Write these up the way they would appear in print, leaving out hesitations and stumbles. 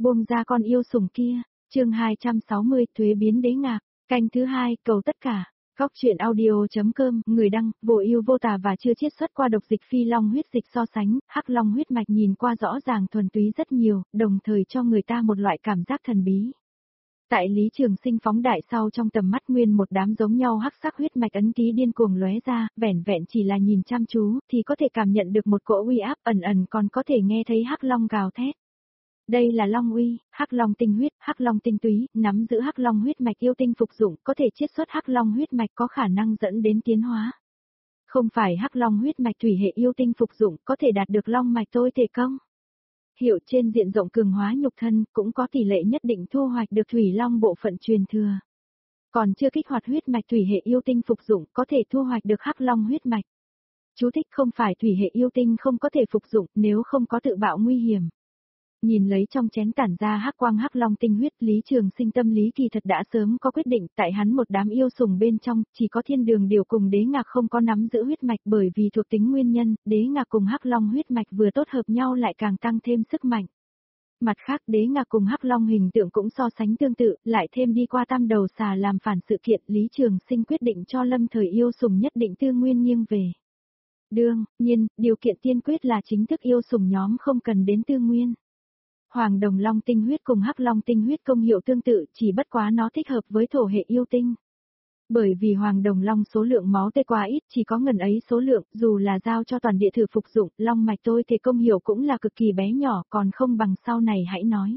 Buông ra con yêu sủng kia, chương 260, thuế biến đế ngạc, canh thứ 2, cầu tất cả. Góc truyện audio.com, người đăng, vô ưu vô tà và chưa chiết xuất qua độc dịch phi long huyết dịch so sánh, hắc long huyết mạch nhìn qua rõ ràng thuần túy rất nhiều, đồng thời cho người ta một loại cảm giác thần bí. Tại Lý Trường Sinh phóng đại sau trong tầm mắt nguyên một đám giống nhau hắc sắc huyết mạch ấn ký điên cuồng lóe ra, vẻn vẹn chỉ là nhìn chăm chú, thì có thể cảm nhận được một cỗ uy áp ẩn ẩn còn có thể nghe thấy hắc long gào thét. Đây là long uy, hắc long tinh huyết, hắc long tinh túy, nắm giữ hắc long huyết mạch yêu tinh phục dụng, có thể chiết xuất hắc long huyết mạch có khả năng dẫn đến tiến hóa. Không phải hắc long huyết mạch thủy hệ yêu tinh phục dụng, có thể đạt được long mạch tôi thể công. Hiệu trên diện rộng cường hóa nhục thân, cũng có tỷ lệ nhất định thu hoạch được thủy long bộ phận truyền thừa. Còn chưa kích hoạt huyết mạch thủy hệ yêu tinh phục dụng, có thể thu hoạch được hắc long huyết mạch. Chú thích không phải thủy hệ yêu tinh không có thể phục dụng, nếu không có tự bạo nguy hiểm. Nhìn lấy trong chén tản ra hắc quang hắc long tinh huyết, Lý Trường Sinh tâm lý kỳ thật đã sớm có quyết định, tại hắn một đám yêu sủng bên trong, chỉ có thiên đường điều cùng đế ngạc không có nắm giữ huyết mạch bởi vì thuộc tính nguyên nhân, đế ngạc cùng hắc long huyết mạch vừa tốt hợp nhau lại càng tăng thêm sức mạnh. Mặt khác đế ngạc cùng hắc long hình tượng cũng so sánh tương tự, lại thêm đi qua tam đầu xà làm phản sự kiện, Lý Trường Sinh quyết định cho lâm thời yêu sủng nhất định tư nguyên nghiêng về. Đương nhiên, điều kiện tiên quyết là chính thức yêu sủng nhóm không cần đến tư nguyên. Hoàng đồng long tinh huyết cùng hắc long tinh huyết công hiệu tương tự, chỉ bất quá nó thích hợp với thổ hệ yêu tinh. Bởi vì hoàng đồng long số lượng máu tê quá ít, chỉ có ngần ấy số lượng, dù là giao cho toàn địa thử phục dụng, long mạch tôi thì công hiệu cũng là cực kỳ bé nhỏ, còn không bằng sau này hãy nói.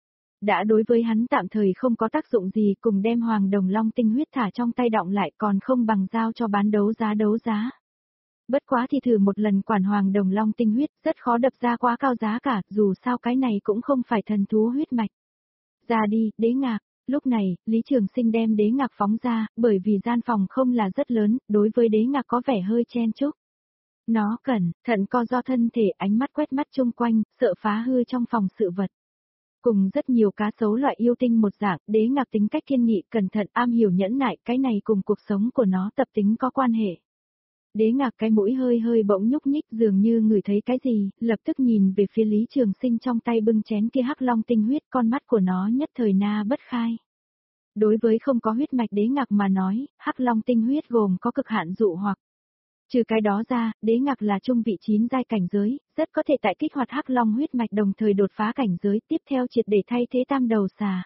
Đã đối với hắn tạm thời không có tác dụng gì, cùng đem hoàng đồng long tinh huyết thả trong tay đọng lại, còn không bằng giao cho bán đấu giá. Bất quá thì thử một lần quản hoàng đồng long tinh huyết, rất khó đập ra quá cao giá cả, dù sao cái này cũng không phải thần thú huyết mạch. Ra đi, đế ngạc. Lúc này, Lý Trường Sinh đem đế ngạc phóng ra, bởi vì gian phòng không là rất lớn, đối với đế ngạc có vẻ hơi chen chúc. Nó cẩn thận co do thân thể, ánh mắt quét mắt chung quanh, sợ phá hư trong phòng sự vật. Cùng rất nhiều cá sấu loại yêu tinh một dạng, đế ngạc tính cách kiên nghị, cẩn thận, am hiểu nhẫn nại, cái này cùng cuộc sống của nó tập tính có quan hệ. Đế ngạc cái mũi hơi bỗng nhúc nhích, dường như ngửi thấy cái gì, lập tức nhìn về phía Lý Trường Sinh trong tay bưng chén kia hắc long tinh huyết, con mắt của nó nhất thời na bất khai. Đối với không có huyết mạch đế ngạc mà nói, hắc long tinh huyết gồm có cực hạn dụ hoặc. Trừ cái đó ra, đế ngạc là trung vị 9 giai cảnh giới, rất có thể tại kích hoạt hắc long huyết mạch đồng thời đột phá cảnh giới, tiếp theo triệt để thay thế tam đầu xà.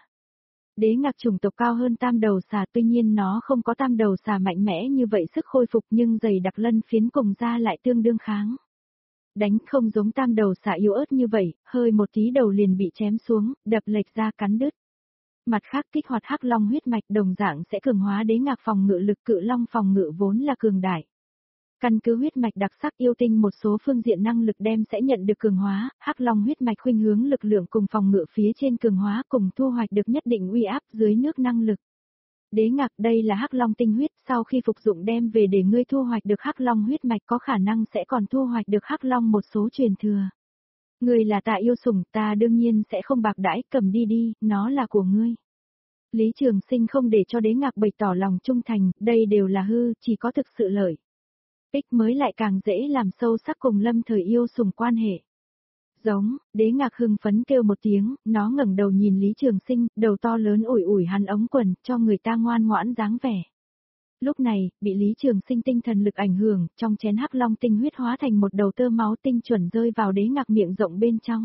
Đế ngạc chủng tộc cao hơn tam đầu xà, tuy nhiên nó không có tam đầu xà mạnh mẽ như vậy sức khôi phục, nhưng dày đặc lân phiến cùng da lại tương đương kháng. Đánh không giống tam đầu xà yếu ớt như vậy, hơi một tí đầu liền bị chém xuống, đập lệch ra cắn đứt. Mặt khác kích hoạt hắc long huyết mạch đồng dạng sẽ cường hóa đế ngạc phòng ngự lực, cự long phòng ngự vốn là cường đại. Căn cứ huyết mạch đặc sắc yêu tinh một số phương diện năng lực đem sẽ nhận được cường hóa, hắc long huyết mạch khuynh hướng lực lượng cùng phòng ngự phía trên cường hóa cùng thu hoạch được nhất định uy áp dưới nước năng lực. Đế ngạc đây là hắc long tinh huyết, sau khi phục dụng đem về để ngươi thu hoạch được hắc long huyết mạch có khả năng sẽ còn thu hoạch được hắc long một số truyền thừa. Ngươi là ta yêu sủng, ta đương nhiên sẽ không bạc đãi, cầm đi, nó là của ngươi. Lý Trường Sinh không để cho đế ngạc bày tỏ lòng trung thành, đây đều là hư, chỉ có thực sự lợi ích mới lại càng dễ làm sâu sắc cùng lâm thời yêu sủng quan hệ. Giống, đế ngạc hưng phấn kêu một tiếng, nó ngẩng đầu nhìn Lý Trường Sinh, đầu to lớn ủi hắn ống quần, cho người ta ngoan ngoãn dáng vẻ. Lúc này, bị Lý Trường Sinh tinh thần lực ảnh hưởng, trong chén hắc long tinh huyết hóa thành một đầu tơ máu tinh chuẩn rơi vào đế ngạc miệng rộng bên trong.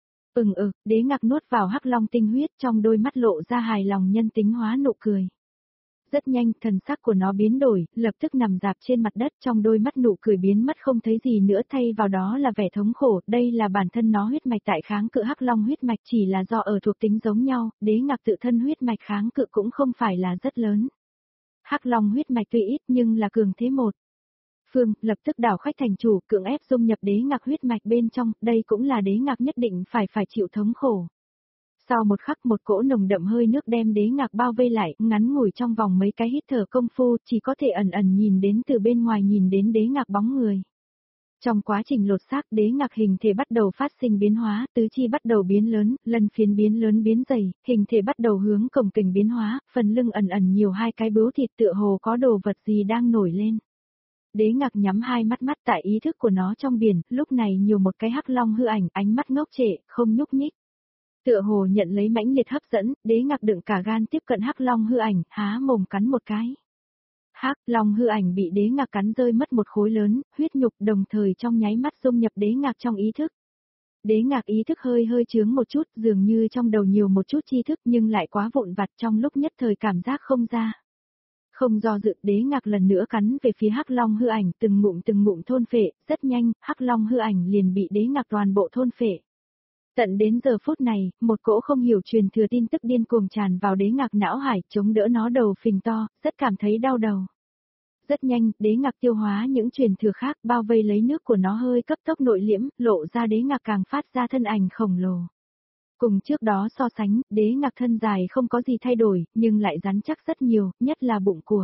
Đế ngạc nuốt vào hắc long tinh huyết, trong đôi mắt lộ ra hài lòng nhân tính hóa nụ cười. Rất nhanh, thần sắc của nó biến đổi, lập tức nằm dạp trên mặt đất, trong đôi mắt nụ cười biến mất không thấy gì nữa, thay vào đó là vẻ thống khổ, đây là bản thân nó huyết mạch tại kháng cự hắc long huyết mạch, chỉ là do ở thuộc tính giống nhau, đế ngạc tự thân huyết mạch kháng cự cũng không phải là rất lớn. Hắc long huyết mạch tuy ít nhưng là cường thế một. Phương, lập tức đảo khách thành chủ, cưỡng ép dung nhập đế ngạc huyết mạch bên trong, đây cũng là đế ngạc nhất định phải chịu thống khổ. Sau một khắc một cỗ nồng đậm hơi nước đem đế ngạc bao vây lại, ngắn ngủi trong vòng mấy cái hít thở công phu, chỉ có thể ẩn nhìn đến từ bên ngoài nhìn đến đế ngạc bóng người. Trong quá trình lột xác, đế ngạc hình thể bắt đầu phát sinh biến hóa, tứ chi bắt đầu biến lớn, lân phiến biến lớn biến dày, hình thể bắt đầu hướng cổng kềnh biến hóa, phần lưng ẩn nhiều hai cái bướu thịt tựa hồ có đồ vật gì đang nổi lên. Đế ngạc nhắm hai mắt tại ý thức của nó trong biển, lúc này nhiều một cái hắc long hư ảnh, ánh mắt ngốc trệ, không nhúc nhích. Tựa hồ nhận lấy mãnh liệt hấp dẫn, Đế Ngạc đựng cả gan tiếp cận Hắc Long hư ảnh, há mồm cắn một cái. Hắc Long hư ảnh bị Đế Ngạc cắn rơi mất một khối lớn, huyết nhục đồng thời trong nháy mắt dung nhập Đế Ngạc trong ý thức. Đế Ngạc ý thức hơi hơi chướng một chút, dường như trong đầu nhiều một chút tri thức nhưng lại quá vụn vặt trong lúc nhất thời cảm giác không ra. Không do dự, Đế Ngạc lần nữa cắn về phía Hắc Long hư ảnh, từng ngụm thôn phệ, rất nhanh, Hắc Long hư ảnh liền bị Đế Ngạc toàn bộ thôn phệ. Tận đến giờ phút này, một cỗ không hiểu truyền thừa tin tức điên cuồng tràn vào Đế Ngạc não hải, chống đỡ nó đầu phình to, rất cảm thấy đau đầu. Rất nhanh, Đế Ngạc tiêu hóa những truyền thừa khác, bao vây lấy nước của nó hơi cấp tốc nội liễm, lộ ra Đế Ngạc càng phát ra thân ảnh khổng lồ. Cùng trước đó so sánh, Đế Ngạc thân dài không có gì thay đổi, nhưng lại rắn chắc rất nhiều, nhất là bụng của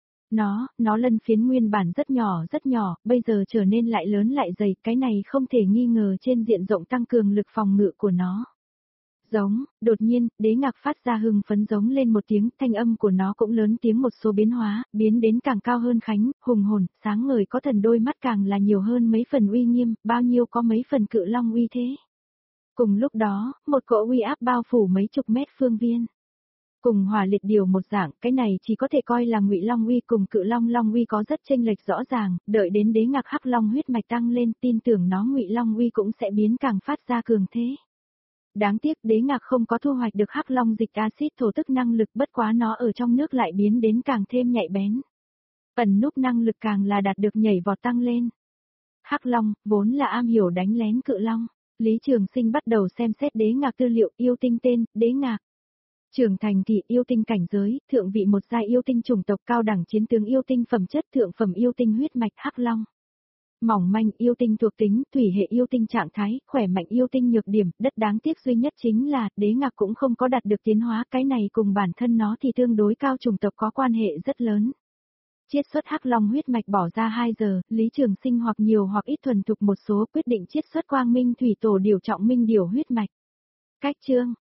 nó lân phiến nguyên bản rất nhỏ, bây giờ trở nên lại lớn lại dày, cái này không thể nghi ngờ trên diện rộng tăng cường lực phòng ngự của nó. Giống, đột nhiên, Đế Ngạc phát ra hưng phấn giống lên một tiếng, thanh âm của nó cũng lớn tiếng một số biến hóa, biến đến càng cao hơn khánh, hùng hồn, sáng ngời có thần đôi mắt càng là nhiều hơn mấy phần uy nghiêm, bao nhiêu có mấy phần cự long uy thế. Cùng lúc đó, một cỗ uy áp bao phủ mấy chục mét phương viên. Cùng Hỏa Liệt Điểu một dạng, cái này chỉ có thể coi là Ngụy Long uy cùng Cự Long Long uy có rất chênh lệch rõ ràng, đợi đến Đế Ngạc Hắc Long huyết mạch tăng lên, tin tưởng nó Ngụy Long uy cũng sẽ biến càng phát ra cường thế. Đáng tiếc Đế Ngạc không có thu hoạch được Hắc Long dịch axit thổ tức năng lực, bất quá nó ở trong nước lại biến đến càng thêm nhạy bén. Ẩn núp năng lực càng là đạt được nhảy vọt tăng lên. Hắc Long vốn là am hiểu đánh lén Cự Long. Lý Trường Sinh bắt đầu xem xét Đế Ngạc tư liệu, yêu tinh tên, Đế Ngạc. Trưởng thành thì yêu tinh cảnh giới, thượng vị một giai yêu tinh chủng tộc, cao đẳng chiến tướng yêu tinh phẩm chất, thượng phẩm yêu tinh huyết mạch Hắc Long. Mỏng manh yêu tinh thuộc tính, thủy hệ yêu tinh trạng thái, khỏe mạnh yêu tinh nhược điểm, đất đáng tiếc duy nhất chính là, Đế Ngạc cũng không có đạt được tiến hóa, cái này cùng bản thân nó thì tương đối cao chủng tộc có quan hệ rất lớn. Chiết xuất Hắc Long huyết mạch bỏ ra 2 giờ, Lý Trường Sinh hoặc nhiều hoặc ít thuần thục một số quyết định chiết xuất Quang Minh Thủy Tổ Điểu Trọng Minh Điểu huyết mạch. Cách chương